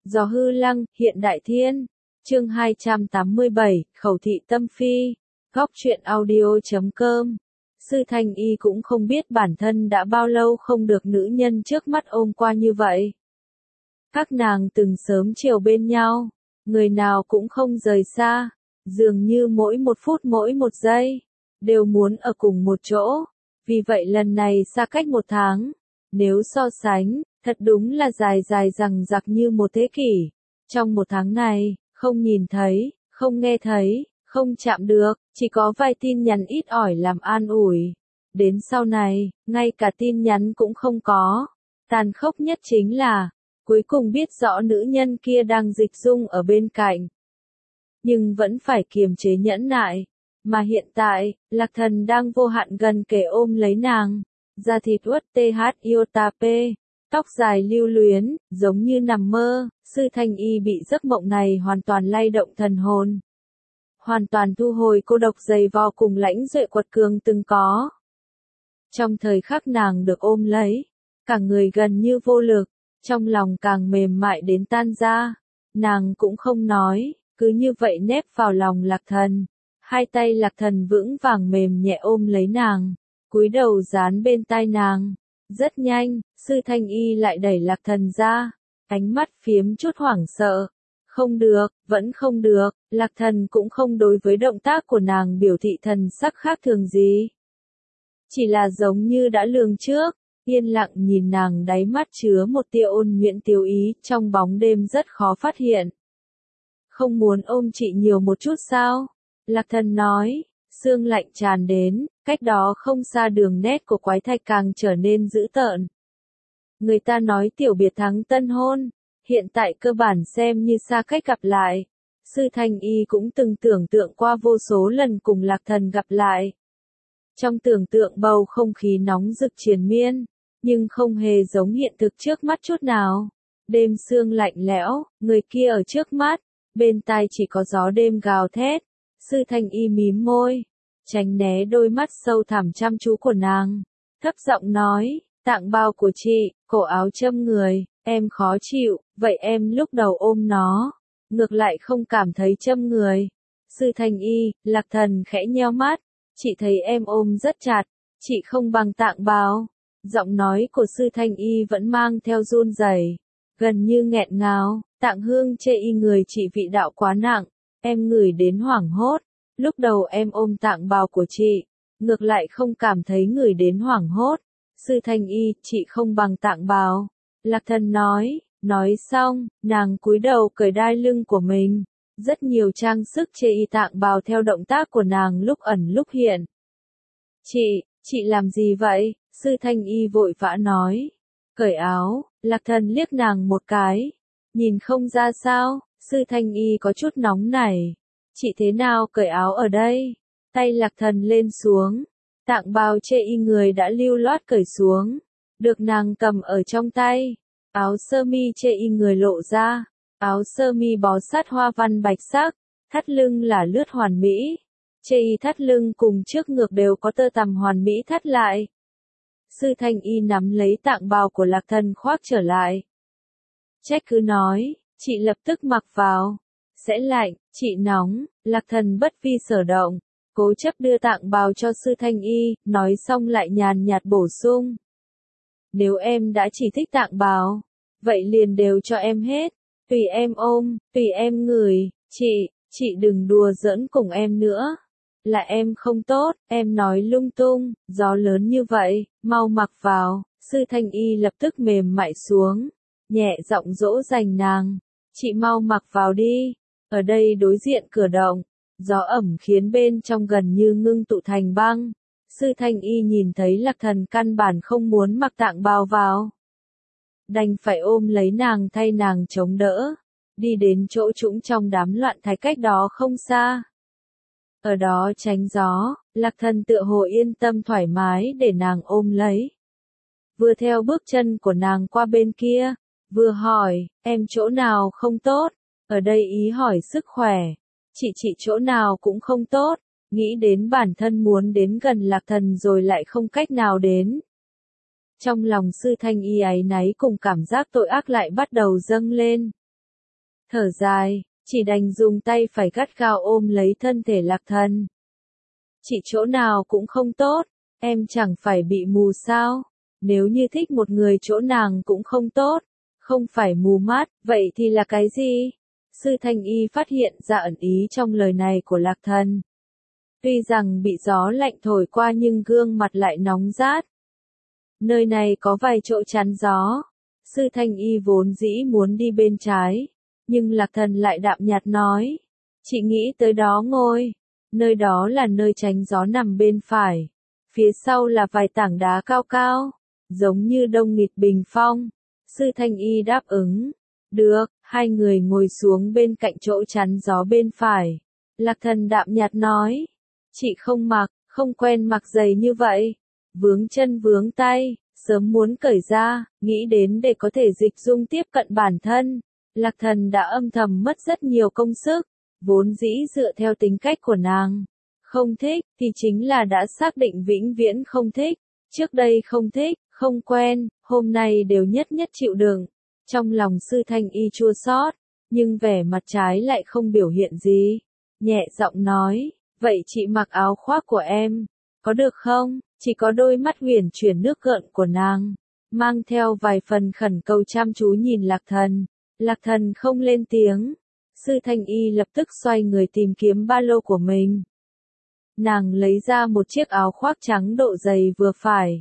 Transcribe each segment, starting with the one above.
Gió hư lăng, hiện đại thiên. Chương 287, khẩu thị tâm phi. Góc truyện audio.com. Sư Thanh Y cũng không biết bản thân đã bao lâu không được nữ nhân trước mắt ôm qua như vậy. Các nàng từng sớm chiều bên nhau, người nào cũng không rời xa, dường như mỗi một phút mỗi một giây, đều muốn ở cùng một chỗ. Vì vậy lần này xa cách một tháng, nếu so sánh, thật đúng là dài dài dằng dặc như một thế kỷ. Trong một tháng này, không nhìn thấy, không nghe thấy, không chạm được, chỉ có vài tin nhắn ít ỏi làm an ủi. Đến sau này, ngay cả tin nhắn cũng không có. Tàn khốc nhất chính là, cuối cùng biết rõ nữ nhân kia đang dịch dung ở bên cạnh. Nhưng vẫn phải kiềm chế nhẫn nại. Mà hiện tại, Lạc Thần đang vô hạn gần kề ôm lấy nàng. Da thịt uất THIOTP, tóc dài lưu luyến, giống như nằm mơ. Sư Thanh Y bị giấc mộng này hoàn toàn lay động thần hồn. Hoàn toàn thu hồi cô độc dày vò cùng lãnh duệ quật cường từng có. Trong thời khắc nàng được ôm lấy, cả người gần như vô lực, trong lòng càng mềm mại đến tan ra. Nàng cũng không nói, cứ như vậy nép vào lòng Lạc Thần. Hai tay Lạc Thần vững vàng mềm nhẹ ôm lấy nàng, cúi đầu dán bên tai nàng. Rất nhanh, Sư Thanh Y lại đẩy Lạc Thần ra, ánh mắt phiếm chút hoảng sợ. Không được, vẫn không được, Lạc Thần cũng không đối với động tác của nàng biểu thị thần sắc khác thường gì. Chỉ là giống như đã lường trước, yên lặng nhìn nàng, đáy mắt chứa một tia ôn nhuyễn tiêu ý, trong bóng đêm rất khó phát hiện. Không muốn ôm chị nhiều một chút sao? Lạc Thần nói, sương lạnh tràn đến, cách đó không xa đường nét của quái thạch càng trở nên dữ tợn. Người ta nói tiểu biệt thắng tân hôn, hiện tại cơ bản xem như xa cách gặp lại. Sư Thanh Y cũng từng tưởng tượng qua vô số lần cùng Lạc Thần gặp lại. Trong tưởng tượng bầu không khí nóng rực triền miên, nhưng không hề giống hiện thực trước mắt chút nào. Đêm sương lạnh lẽo, người kia ở trước mắt, bên tai chỉ có gió đêm gào thét. Sư Thanh Y mím môi, tránh né đôi mắt sâu thẳm chăm chú của nàng, thấp giọng nói, tạng bao của chị, cổ áo châm người, em khó chịu, vậy em lúc đầu ôm nó, ngược lại không cảm thấy châm người. Sư Thanh Y, Lạc Thần khẽ nheo mắt, chị thấy em ôm rất chặt, chị không bằng tạng bao. Giọng nói của Sư Thanh Y vẫn mang theo run rẩy, gần như nghẹn ngào. Tạng hương chê y người chị vị đạo quá nặng, em ngửi đến hoảng hốt. Lúc đầu em ôm tạng bào của chị, ngược lại không cảm thấy ngửi đến hoảng hốt. Sư Thanh Y, chị không bằng tạng bào. Lạc Thần nói xong, nàng cúi đầu cởi đai lưng của mình. Rất nhiều trang sức chê y tạng bào theo động tác của nàng lúc ẩn lúc hiện. Chị làm gì vậy? Sư Thanh Y vội vã nói. Cởi áo. Lạc Thần liếc nàng một cái. Nhìn không ra sao? Sư Thanh Y có chút nóng nảy. Chị thế nào cởi áo ở đây? Tay Lạc Thần lên xuống. Tạng bào chê y người đã lưu loát cởi xuống. Được nàng cầm ở trong tay. Áo sơ mi chê y người lộ ra. Áo sơ mi bó sát hoa văn bạch sắc. Thắt lưng là lướt hoàn mỹ. Chê y thắt lưng cùng trước ngực đều có tơ tằm hoàn mỹ thắt lại. Sư Thanh Y nắm lấy tạng bào của Lạc Thần khoác trở lại. Trách cứ nói, chị lập tức mặc vào. Sẽ lạnh, chị nóng. Lạc Thần bất vi sở động, cố chấp đưa tạng bào cho Sư Thanh Y, nói xong lại nhàn nhạt bổ sung. Nếu em đã chỉ thích tạng bào, vậy liền đều cho em hết, tùy em ôm, tùy em ngửi, chị đừng đùa giỡn cùng em nữa. Là em không tốt, em nói lung tung, gió lớn như vậy, mau mặc vào. Sư Thanh Y lập tức mềm mại xuống, nhẹ giọng dỗ dành nàng, chị mau mặc vào đi. Ở đây đối diện cửa động, gió ẩm khiến bên trong gần như ngưng tụ thành băng. Sư Thanh Y nhìn thấy Lạc Thần căn bản không muốn mặc tạng bào vào. Đành phải ôm lấy nàng thay nàng chống đỡ. Đi đến chỗ trũng trong đám loạn thạch cách đó không xa. Ở đó tránh gió, Lạc Thần tựa hồ yên tâm thoải mái để nàng ôm lấy. Vừa theo bước chân của nàng qua bên kia, vừa hỏi, em chỗ nào không tốt? Ở đây ý hỏi sức khỏe. Chị chỗ nào cũng không tốt, nghĩ đến bản thân muốn đến gần Lạc Thần rồi lại không cách nào đến. Trong lòng Sư Thanh Y áy náy cùng cảm giác tội ác lại bắt đầu dâng lên. thở dài, chỉ đành dùng tay phải gắt gao ôm lấy thân thể Lạc Thần. Chị chỗ nào cũng không tốt, em chẳng phải bị mù sao? Nếu như thích một người chỗ nàng cũng không tốt, không phải mù mắt, vậy thì là cái gì? Sư Thanh Y phát hiện ra ẩn ý trong lời này của Lạc Thần. Tuy rằng bị gió lạnh thổi qua nhưng gương mặt lại nóng rát. Nơi này có vài chỗ chắn gió. Sư Thanh Y vốn dĩ muốn đi bên trái, nhưng Lạc Thần lại đạm nhạt nói. Chị nghĩ tới đó ngồi. Nơi đó là nơi tránh gió nằm bên phải. Phía sau là vài tảng đá cao cao, giống như đông nghịt bình phong. Sư Thanh Y đáp ứng. Được, hai người ngồi xuống bên cạnh chỗ chắn gió bên phải. Lạc Thần đạm nhạt nói. Chị không quen mặc giày như vậy. Vướng chân vướng tay, sớm muốn cởi ra, nghĩ đến để có thể dịch dung tiếp cận bản thân. Lạc Thần đã âm thầm mất rất nhiều công sức, vốn dĩ dựa theo tính cách của nàng. Không thích, thì chính là đã xác định vĩnh viễn không thích. Trước đây không thích, không quen, hôm nay đều nhất nhất chịu đựng. Trong lòng Sư Thanh Y chua xót, nhưng vẻ mặt trái lại không biểu hiện gì. Nhẹ giọng nói, vậy chị mặc áo khoác của em, có được không? Chỉ có đôi mắt huyền chuyển nước gợn của nàng, mang theo vài phần khẩn cầu chăm chú nhìn Lạc Thần. Lạc Thần không lên tiếng. Sư Thanh Y lập tức xoay người tìm kiếm ba lô của mình. Nàng lấy ra một chiếc áo khoác trắng độ dày vừa phải.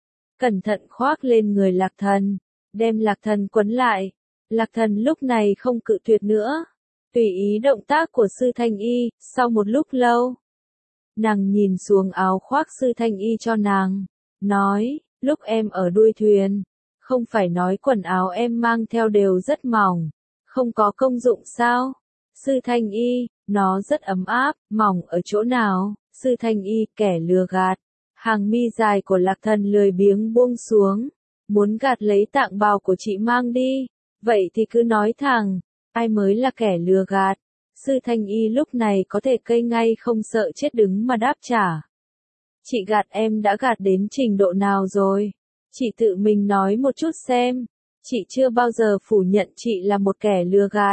Cẩn thận khoác lên người Lạc Thần, đem Lạc Thần quấn lại. Lạc Thần lúc này không cự tuyệt nữa. Tùy ý động tác của Sư Thanh Y, sau một lúc lâu. Nàng nhìn xuống áo khoác Sư Thanh Y cho nàng, nói, lúc em ở đuôi thuyền, không phải nói quần áo em mang theo đều rất mỏng, không có công dụng sao? Sư Thanh Y, nó rất ấm áp, mỏng ở chỗ nào? Sư Thanh Y, kẻ lừa gạt. Hàng mi dài của Lạc Thần lười biếng buông xuống, muốn gạt lấy tạng bào của chị mang đi, vậy thì cứ nói thẳng, ai mới là kẻ lừa gạt? Sư Thanh Y lúc này có thể cây ngay không sợ chết đứng mà đáp trả. Chị gạt em đã gạt đến trình độ nào rồi? Chị tự mình nói một chút xem. Chị chưa bao giờ phủ nhận chị là một kẻ lừa gạt.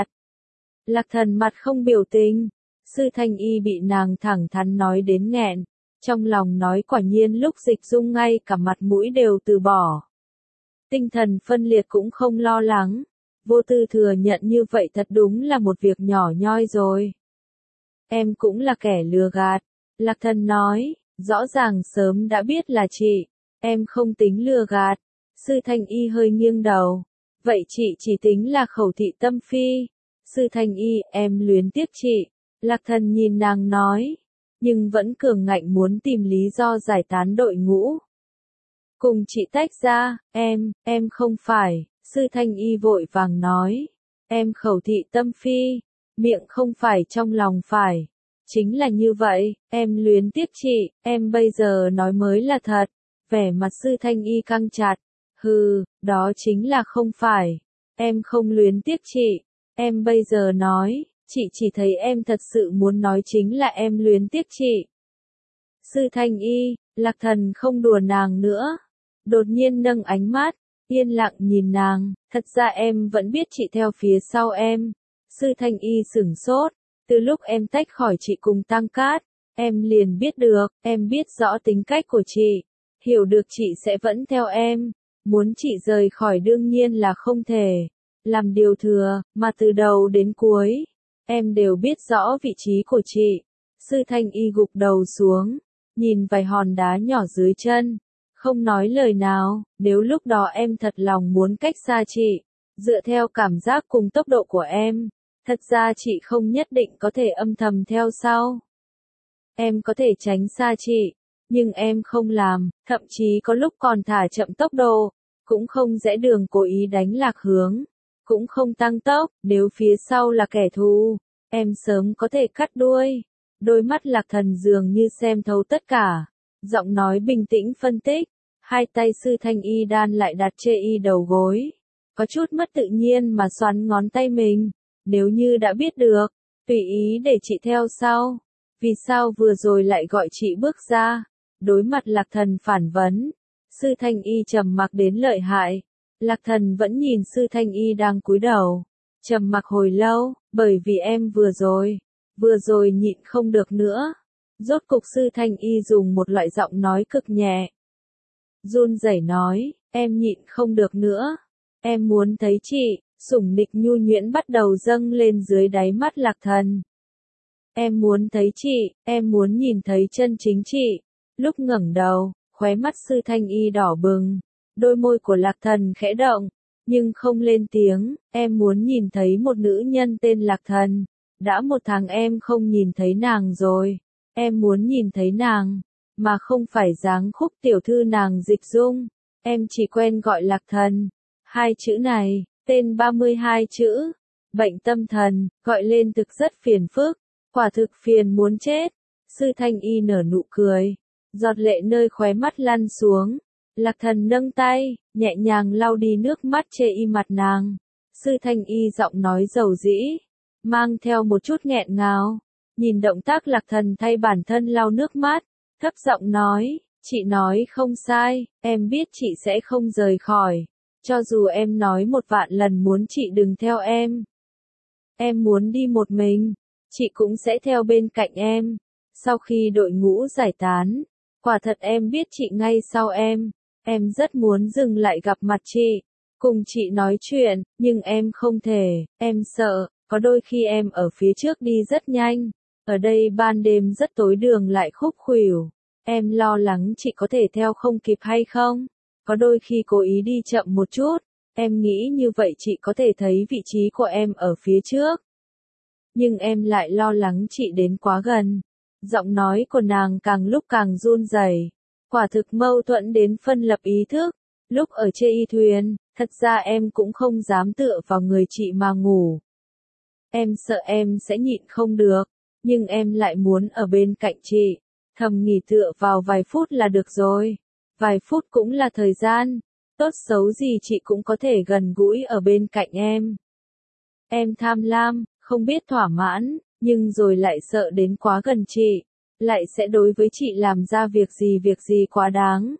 Lạc Thần mặt không biểu tình. Sư Thanh Y bị nàng thẳng thắn nói đến nghẹn. Trong lòng nói quả nhiên lúc dịch dung ngay cả mặt mũi đều từ bỏ. Tinh thần phân liệt cũng không lo lắng. Vô tư thừa nhận như vậy thật đúng là một việc nhỏ nhoi rồi. Em cũng là kẻ lừa gạt. Lạc Thần nói, rõ ràng sớm đã biết là chị. Em không tính lừa gạt. Sư Thanh Y hơi nghiêng đầu. Vậy chị chỉ tính là khẩu thị tâm phi. Sư Thanh Y, em luyến tiếc chị. Lạc Thần nhìn nàng nói. Nhưng vẫn cường ngạnh muốn tìm lý do giải tán đội ngũ. Cùng chị tách ra, em không phải. Sư Thanh Y vội vàng nói. Em khẩu thị tâm phi. Miệng không phải trong lòng phải. Chính là như vậy, em luyến tiếc chị, em bây giờ nói mới là thật. Vẻ mặt Sư Thanh Y căng chặt. Hừ, đó chính là không phải. Em không luyến tiếc chị. Em bây giờ nói, chị chỉ thấy em thật sự muốn nói chính là em luyến tiếc chị. Sư Thanh Y, Lạc Thần không đùa nàng nữa. Đột nhiên nâng ánh mắt, yên lặng nhìn nàng, thật ra em vẫn biết chị theo phía sau em. Sư Thanh Y sửng sốt, từ lúc em tách khỏi chị cùng Tăng Cát, em liền biết được, em biết rõ tính cách của chị, hiểu được chị sẽ vẫn theo em, muốn chị rời khỏi đương nhiên là không thể, làm điều thừa, mà từ đầu đến cuối, em đều biết rõ vị trí của chị. Sư Thanh Y gục đầu xuống, nhìn vài hòn đá nhỏ dưới chân, không nói lời nào, nếu lúc đó em thật lòng muốn cách xa chị, dựa theo cảm giác cùng tốc độ của em, thật ra chị không nhất định có thể âm thầm theo sau. Em có thể tránh xa chị, nhưng em không làm, thậm chí có lúc còn thả chậm tốc độ, cũng không rẽ đường cố ý đánh lạc hướng, cũng không tăng tốc, nếu phía sau là kẻ thù, em sớm có thể cắt đuôi. Đôi mắt Lạc Thần dường như xem thấu tất cả, giọng nói bình tĩnh phân tích, hai tay Sư Thanh Y đan lại đặt chê y đầu gối, có chút mất tự nhiên mà xoắn ngón tay mình, nếu như đã biết được, tùy ý để chị theo sau, vì sao vừa rồi lại gọi chị bước ra, đối mặt Lạc Thần phản vấn, Sư Thanh Y trầm mặc đến lợi hại, Lạc Thần vẫn nhìn Sư Thanh Y đang cúi đầu, Trầm mặc hồi lâu, bởi vì em vừa rồi nhịn không được nữa. Rốt cục Sư Thanh Y dùng một loại giọng nói cực nhẹ. Run rẩy nói, em nhịn không được nữa. Em muốn thấy chị, sủng nịch nhu nhuyễn bắt đầu dâng lên dưới đáy mắt Lạc Thần. Em muốn thấy chị, em muốn nhìn thấy chân chính chị. Lúc ngẩng đầu, khóe mắt Sư Thanh Y đỏ bừng. Đôi môi của Lạc Thần khẽ động, nhưng không lên tiếng. Em muốn nhìn thấy một nữ nhân tên Lạc Thần. Đã 1 tháng em không nhìn thấy nàng rồi. Em muốn nhìn thấy nàng, mà không phải dáng khúc tiểu thư nàng Dịch Dung. Em chỉ quen gọi Lạc Thần. 2 chữ này, tên 32 chữ. Bệnh tâm thần, gọi lên thực rất phiền phức. Quả thực phiền muốn chết. Sư Thanh Y nở nụ cười. Giọt lệ nơi khóe mắt lăn xuống. Lạc Thần nâng tay, nhẹ nhàng lau đi nước mắt chê y mặt nàng. Sư Thanh Y giọng nói dầu dĩ, mang theo một chút nghẹn ngào. Nhìn động tác Lạc Thần thay bản thân lau nước mắt, thấp giọng nói, chị nói không sai, em biết chị sẽ không rời khỏi. Cho dù em nói 1 vạn lần muốn chị đừng theo em. Em muốn đi một mình, chị cũng sẽ theo bên cạnh em. Sau khi đội ngũ giải tán, quả thật em biết chị ngay sau em rất muốn dừng lại gặp mặt chị, cùng chị nói chuyện, nhưng em không thể, em sợ, có đôi khi em ở phía trước đi rất nhanh, ở đây ban đêm rất tối đường lại khúc khuỷu, em lo lắng chị có thể theo không kịp hay không, có đôi khi cố ý đi chậm một chút, em nghĩ như vậy chị có thể thấy vị trí của em ở phía trước. Nhưng em lại lo lắng chị đến quá gần. Giọng nói của nàng càng lúc càng run rẩy. Quả thực mâu thuẫn đến phân lập ý thức. Lúc ở chê y thuyền, thật ra em cũng không dám tựa vào người chị mà ngủ. Em sợ em sẽ nhịn không được, nhưng em lại muốn ở bên cạnh chị. Thầm nghỉ tựa vào vài phút là được rồi. Vài phút cũng là thời gian. Tốt xấu gì chị cũng có thể gần gũi ở bên cạnh em. Em tham lam, không biết thỏa mãn, nhưng rồi lại sợ đến quá gần chị. Lại sẽ đối với chị làm ra việc gì quá đáng.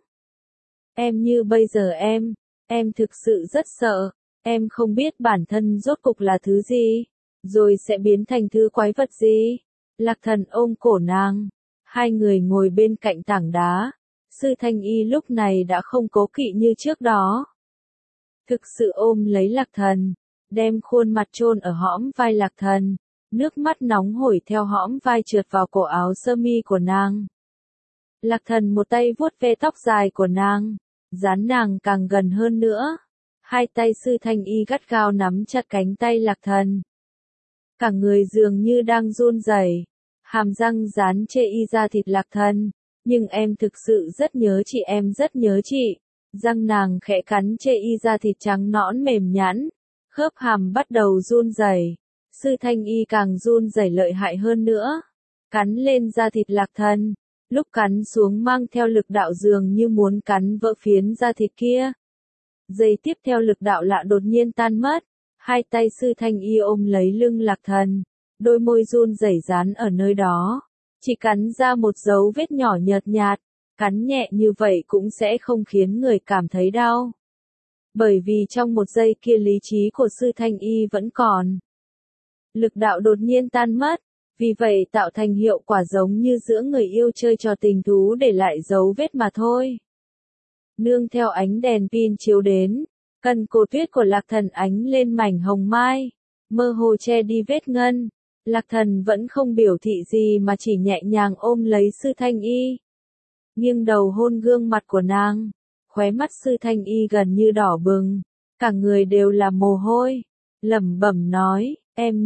Em như bây giờ em thực sự rất sợ, em không biết bản thân rốt cục là thứ gì, rồi sẽ biến thành thứ quái vật gì. Lạc Thần ôm cổ nàng, 2 người ngồi bên cạnh tảng đá, Sư Thanh Y lúc này đã không cố kỵ như trước đó. Thực sự ôm lấy Lạc Thần, đem khuôn mặt chôn ở hõm vai Lạc Thần. Nước mắt nóng hổi theo hõm vai trượt vào cổ áo sơ mi của nàng. Lạc Thần một tay vuốt ve tóc dài của nàng, dán nàng càng gần hơn nữa. 2 tay Sư Thanh Y gắt gao nắm chặt cánh tay Lạc Thần. Cả người dường như đang run rẩy, hàm răng dán chê y ra thịt Lạc Thần. Nhưng em thực sự rất nhớ chị, em rất nhớ chị. Răng nàng khẽ cắn chê y ra thịt trắng nõn mềm nhẵn, khớp hàm bắt đầu run rẩy. Sư Thanh Y càng run rẩy lợi hại hơn nữa, cắn lên da thịt Lạc Thần, lúc cắn xuống mang theo lực đạo dường như muốn cắn vỡ phiến da thịt kia. Giây tiếp theo lực đạo lạ đột nhiên tan mất, 2 tay Sư Thanh Y ôm lấy lưng Lạc Thần, đôi môi run rẩy dán ở nơi đó, chỉ cắn ra một dấu vết nhỏ nhợt nhạt, cắn nhẹ như vậy cũng sẽ không khiến người cảm thấy đau. Bởi vì trong một giây kia lý trí của Sư Thanh Y vẫn còn. Lực đạo đột nhiên tan mất, vì vậy tạo thành hiệu quả giống như giữa người yêu chơi trò tình thú để lại dấu vết mà thôi. Nương theo ánh đèn pin chiếu đến, cần cổ tuyết của Lạc Thần ánh lên mảnh hồng mai, mơ hồ che đi vết ngân. Lạc Thần vẫn không biểu thị gì mà chỉ nhẹ nhàng ôm lấy Sư Thanh Y. Nghiêng đầu hôn gương mặt của nàng, khóe mắt Sư Thanh Y gần như đỏ bừng, cả người đều là mồ hôi, lẩm bẩm nói. Em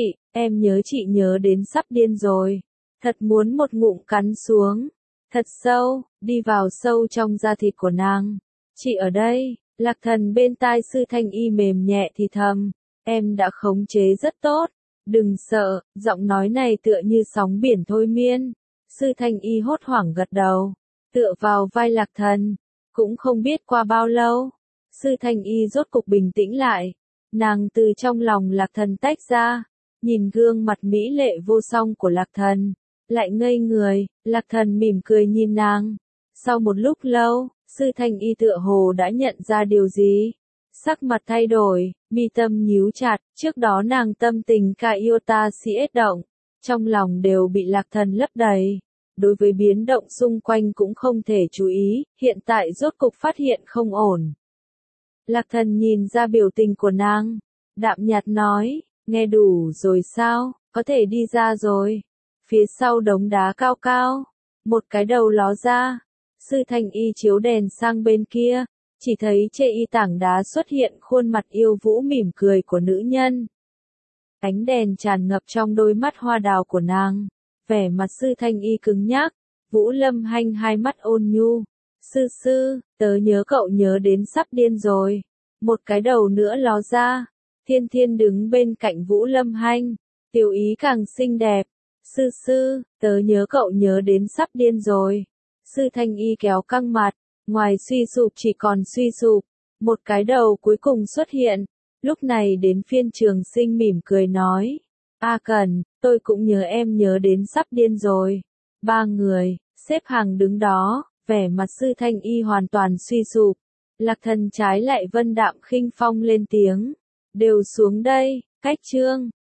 nhớ chị nhớ đến sắp điên rồi. Thật muốn một ngụm cắn xuống. Thật sâu, đi vào sâu trong da thịt của nàng. Chị ở đây, Lạc Thần bên tai Sư Thanh Y mềm nhẹ thì thầm. Em đã khống chế rất tốt. Đừng sợ, giọng nói này tựa như sóng biển thôi miên. Sư Thanh Y hốt hoảng gật đầu. Tựa vào vai Lạc Thần. Cũng không biết qua bao lâu. Sư Thanh Y rốt cục bình tĩnh lại. Nàng từ trong lòng Lạc Thần tách ra, nhìn gương mặt mỹ lệ vô song của Lạc Thần, lại ngây người. Lạc Thần mỉm cười nhìn nàng. Sau một lúc lâu, Sư Thanh Y tựa hồ đã nhận ra điều gì, sắc mặt thay đổi, Mi tâm nhíu chặt, trước đó nàng tâm tình ca iota siết động, trong lòng đều bị Lạc Thần lấp đầy. Đối với biến động xung quanh cũng không thể chú ý, hiện tại rốt cục phát hiện không ổn. Lạc Thần nhìn ra biểu tình của nàng, đạm nhạt nói, nghe đủ rồi sao, có thể đi ra rồi. Phía sau đống đá cao cao, một cái đầu ló ra, Sư Thanh Y chiếu đèn sang bên kia, chỉ thấy trên y tảng đá xuất hiện khuôn mặt yêu vũ mỉm cười của nữ nhân. Ánh đèn tràn ngập trong đôi mắt hoa đào của nàng, vẻ mặt Sư Thanh Y cứng nhắc, Vũ Lâm Hanh hai mắt ôn nhu. Sư, tớ nhớ cậu nhớ đến sắp điên rồi. Một cái đầu nữa ló ra, Thiên Thiên đứng bên cạnh Vũ Lâm Hanh, tiểu ý càng xinh đẹp. Sư, tớ nhớ cậu nhớ đến sắp điên rồi. Sư Thanh Y kéo căng mặt, ngoài suy sụp chỉ còn suy sụp, một cái đầu cuối cùng xuất hiện. Lúc này đến phiên Trường Sinh mỉm cười nói, A Cần, tôi cũng nhớ em nhớ đến sắp điên rồi. Ba người, xếp hàng đứng đó, vẻ mặt Sư Thanh Y hoàn toàn suy sụp. Lạc Thần trái lại vân đạm khinh phong lên tiếng, đều xuống đây, cách chương.